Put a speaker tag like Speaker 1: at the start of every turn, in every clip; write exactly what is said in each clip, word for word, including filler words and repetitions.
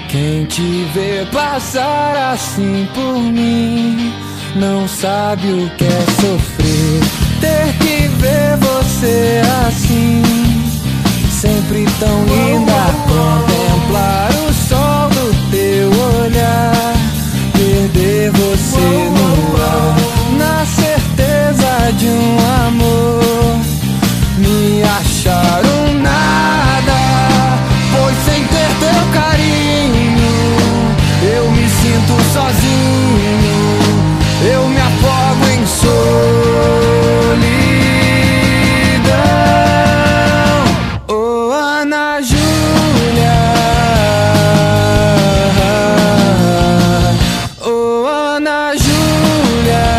Speaker 1: Quem te vê passar assim por mim não sabe o que é sofrer. Ter que ver você assim, sempre tão linda. Contemplar o sol do teu olhar, perder você no ar, na certeza de um amor, me achar um nada. Pois sem ter teu carinho eu me sinto sozinho, eu me afogo em solidão. Oh, Ana Júlia, oh, Ana Júlia,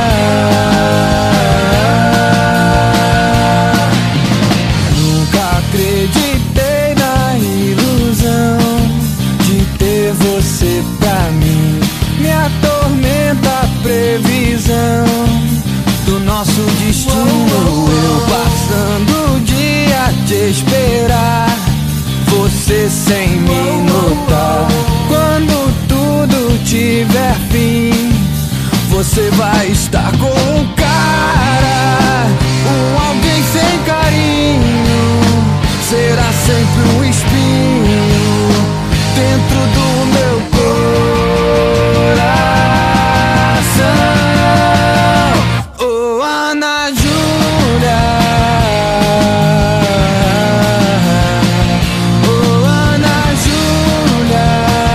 Speaker 1: nunca acreditei na ilusão de ter você pra mim. Me atormenta a previsão do nosso destino, eu passando o dia a te esperar, você sem me notar. Quando tudo tiver fim, você vai estar com um cara, um alguém sem carinho, será sempre um espinho dentro do meu coração. Oh, Ana Júlia, oh, Ana Júlia.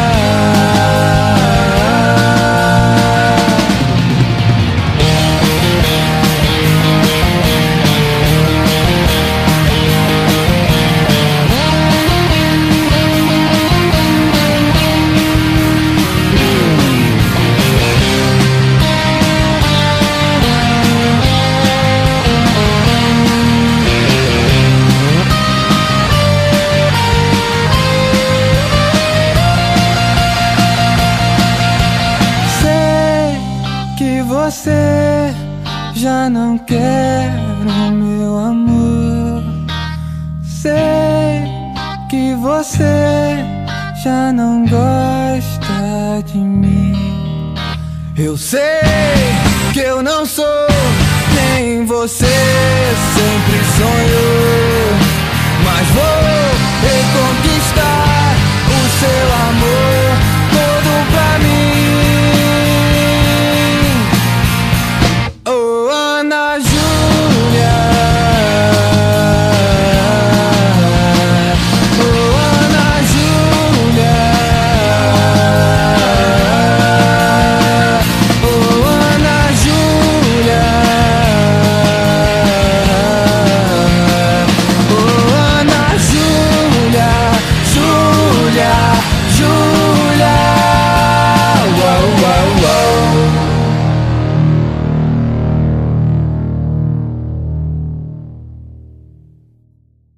Speaker 1: Você já não quer o meu amor. Sei que você já não gosta de mim. Eu sei que eu não sou quem você sempre sonhou, mas vou reconquistar o seu amor.